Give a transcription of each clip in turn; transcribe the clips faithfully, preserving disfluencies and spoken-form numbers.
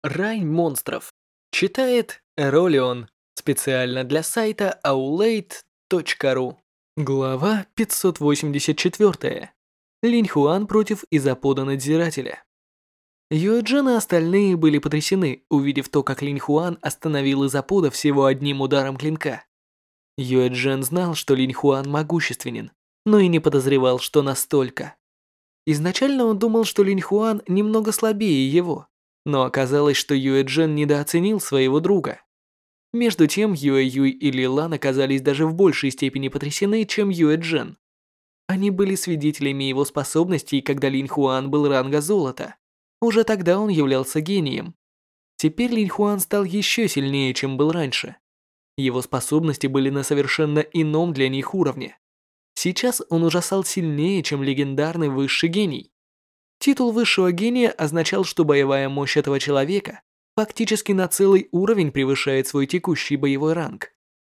Рай монстров. Читает Эролион. Специально для сайта аулейт точка ру. Глава пятьсот восемьдесят четыре. Линь Хуан против Изапода Надзирателя. Юэджин и остальные были потрясены, увидев то, как Линь Хуан остановил Изапода всего одним ударом клинка. Юэджин знал, что Линь Хуан могущественен, но и не подозревал, что настолько. Изначально он думал, что Линь Хуан немного слабее его, но оказалось, что Юэджин недооценил своего друга. Между тем, Юэ-Юй и Лилан оказались даже в большей степени потрясены, чем Юэджин. Они были свидетелями его способностей, когда Линь Хуан был ранга золота. Уже тогда он являлся гением. Теперь Линь Хуан стал еще сильнее, чем был раньше. Его способности были на совершенно ином для них уровне. Сейчас он ужасал сильнее, чем легендарный высший гений. Титул высшего гения означал, что боевая мощь этого человека фактически на целый уровень превышает свой текущий боевой ранг.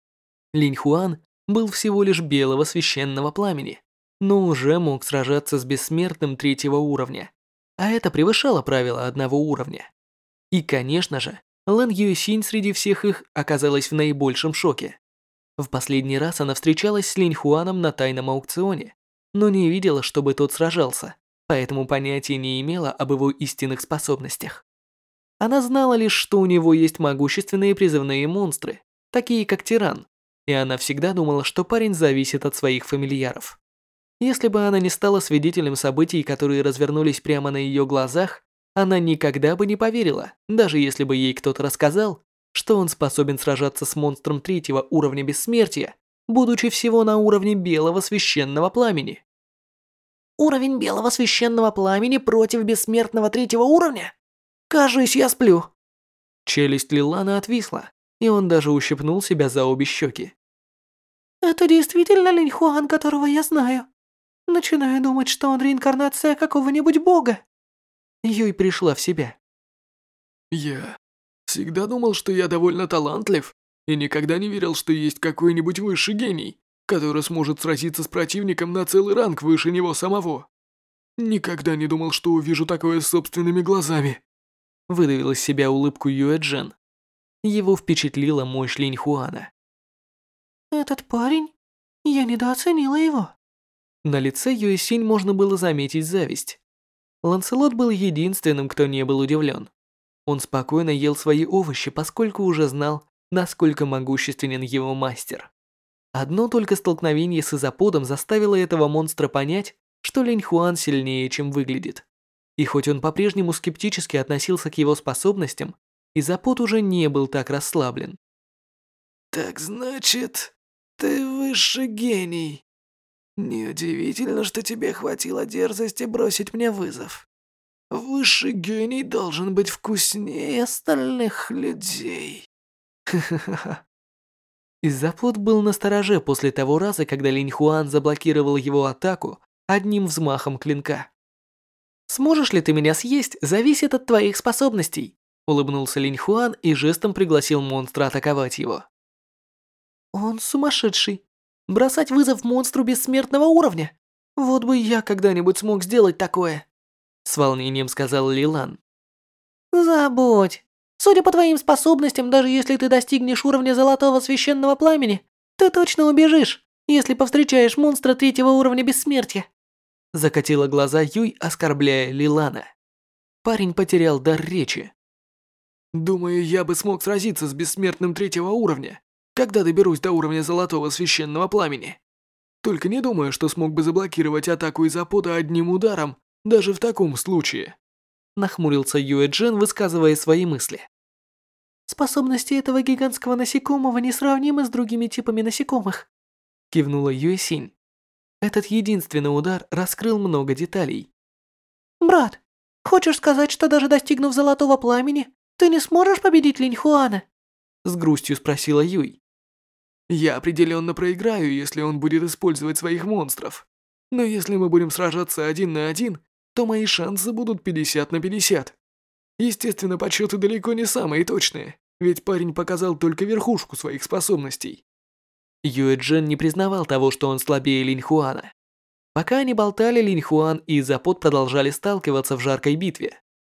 Линь Хуан был всего лишь белого священного пламени, но уже мог сражаться с бессмертным третьего уровня, а это превышало правило одного уровня. И, конечно же, Лэн Юэсинь среди всех их оказалась в наибольшем шоке. В последний раз она встречалась с Линь Хуаном на тайном аукционе, но не видела, чтобы тот сражался, поэтому понятия не имела об его истинных способностях. Она знала лишь, что у него есть могущественные призывные монстры, такие как Тиран, и она всегда думала, что парень зависит от своих фамильяров. Если бы она не стала свидетелем событий, которые развернулись прямо на ее глазах, она никогда бы не поверила, даже если бы ей кто-то рассказал, что он способен сражаться с монстром третьего уровня бессмертия, будучи всего на уровне белого священного пламени. Уровень белого священного пламени против бессмертного третьего уровня? Кажись, я сплю. Челюсть Лилана отвисла, и он даже ущипнул себя за обе щеки. Это действительно Линь Хуан, которого я знаю. Начинаю думать, что он реинкарнация какого-нибудь бога. Юй пришла в себя. Я всегда думал, что я довольно талантлив, и никогда не верил, что есть какой-нибудь высший гений, который сможет сразиться с противником на целый ранг выше него самого. Никогда не думал, что увижу такое собственными глазами. Выдавил из себя улыбку Юэджин. Его впечатлила мощь Линь Хуана. Этот парень? Я недооценила его. На лице Юэсинь можно было заметить зависть. Ланселот был единственным, кто не был удивлен. Он спокойно ел свои овощи, поскольку уже знал, насколько могущественен его мастер. Одно только столкновение с Изаподом заставило этого монстра понять, что Линь Хуан сильнее, чем выглядит. И хоть он по-прежнему скептически относился к его способностям, Изапод уже не был так расслаблен. «Так значит, ты высший гений. Неудивительно, что тебе хватило дерзости бросить мне вызов. Высший гений должен быть вкуснее остальных людей». Ха-ха-ха. Изапод был настороже после того раза, когда Линь Хуан заблокировал его атаку одним взмахом клинка. «Сможешь ли ты меня съесть, зависит от твоих способностей», улыбнулся Линь Хуан и жестом пригласил монстра атаковать его. Он сумасшедший. Бросать вызов монстру бессмертного уровня. Вот бы я когда-нибудь смог сделать такое. С волнением сказал Лилан. Забудь. Судя по твоим способностям, даже если ты достигнешь уровня золотого священного пламени, ты точно убежишь, если повстречаешь монстра третьего уровня бессмертия. Закатила глаза Юй, оскорбляя Лилана. Парень потерял дар речи. «Думаю, я бы смог сразиться с бессмертным третьего уровня, когда доберусь до уровня золотого священного пламени. Только не думаю, что смог бы заблокировать атаку Изапода одним ударом, даже в таком случае». Нахмурился Юэджин, высказывая свои мысли. «Способности этого гигантского насекомого несравнимы с другими типами насекомых», кивнула Юэсинь. Этот единственный удар раскрыл много деталей. «Брат, хочешь сказать, что даже достигнув золотого пламени, ты не сможешь победить Линь Хуана?» С грустью спросила Юй. «Я определенно проиграю, если он будет использовать своих монстров. Но если мы будем сражаться один на один, то мои шансы будут пятьдесят на пятьдесят. Естественно, подсчеты далеко не самые точные, ведь парень показал только верхушку своих способностей». Юэджин не признавал того, что он слабее Линь Хуана. Пока они болтали, Линь Хуан и Изапод продолжали сталкиваться в жаркой битве.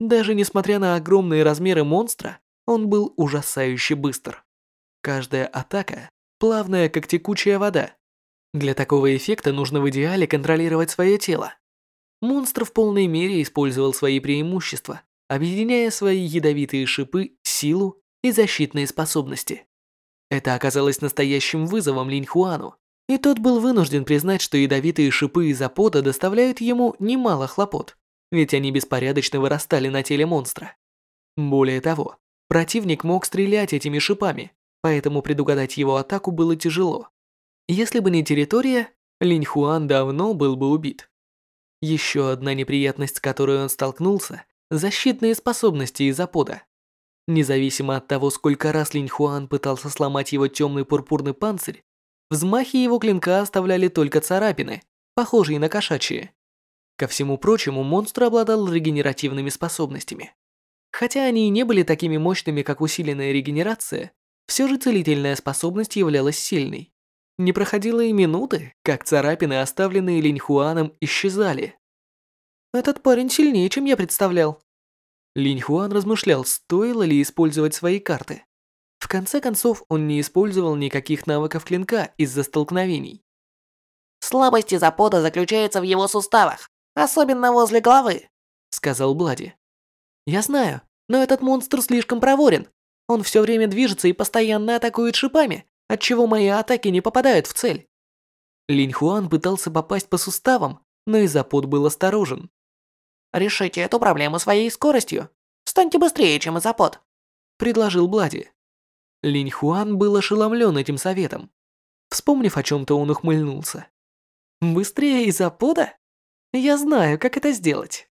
Даже несмотря на огромные размеры монстра, он был ужасающе быстр. Каждая атака плавная, как текучая вода. Для такого эффекта нужно в идеале контролировать свое тело. Монстр в полной мере использовал свои преимущества, объединяя свои ядовитые шипы, силу и защитные способности. Это оказалось настоящим вызовом Линьхуану, и тот был вынужден признать, что ядовитые шипы из Апода доставляют ему немало хлопот, ведь они беспорядочно вырастали на теле монстра. Более того, противник мог стрелять этими шипами, поэтому предугадать его атаку было тяжело. Если бы не территория, Линьхуан давно был бы убит. Еще одна неприятность, с которой он столкнулся – защитные способности из Апода. Независимо от того, сколько раз Линьхуан пытался сломать его темный пурпурный панцирь, взмахи его клинка оставляли только царапины, похожие на кошачьи. Ко всему прочему, монстр обладал регенеративными способностями. Хотя они и не были такими мощными, как усиленная регенерация, все же целительная способность являлась сильной. Не проходило и минуты, как царапины, оставленные Линьхуаном, исчезали. Этот парень сильнее, чем я представлял. Линьхуан размышлял, стоило ли использовать свои карты. В конце концов, он не использовал никаких навыков клинка из-за столкновений. Слабость из Апода заключается в его суставах, особенно возле головы, сказал Блади. Я знаю, но этот монстр слишком проворен. Он все время движется и постоянно атакует шипами, отчего мои атаки не попадают в цель. Линьхуан пытался попасть по суставам, но Изапод был осторожен. Решите эту проблему своей скоростью. Станьте быстрее, чем Изапод, предложил Блади. Линьхуан был ошеломлен этим советом. Вспомнив о чем-то, он ухмыльнулся. Быстрее Изапода? Я знаю, как это сделать.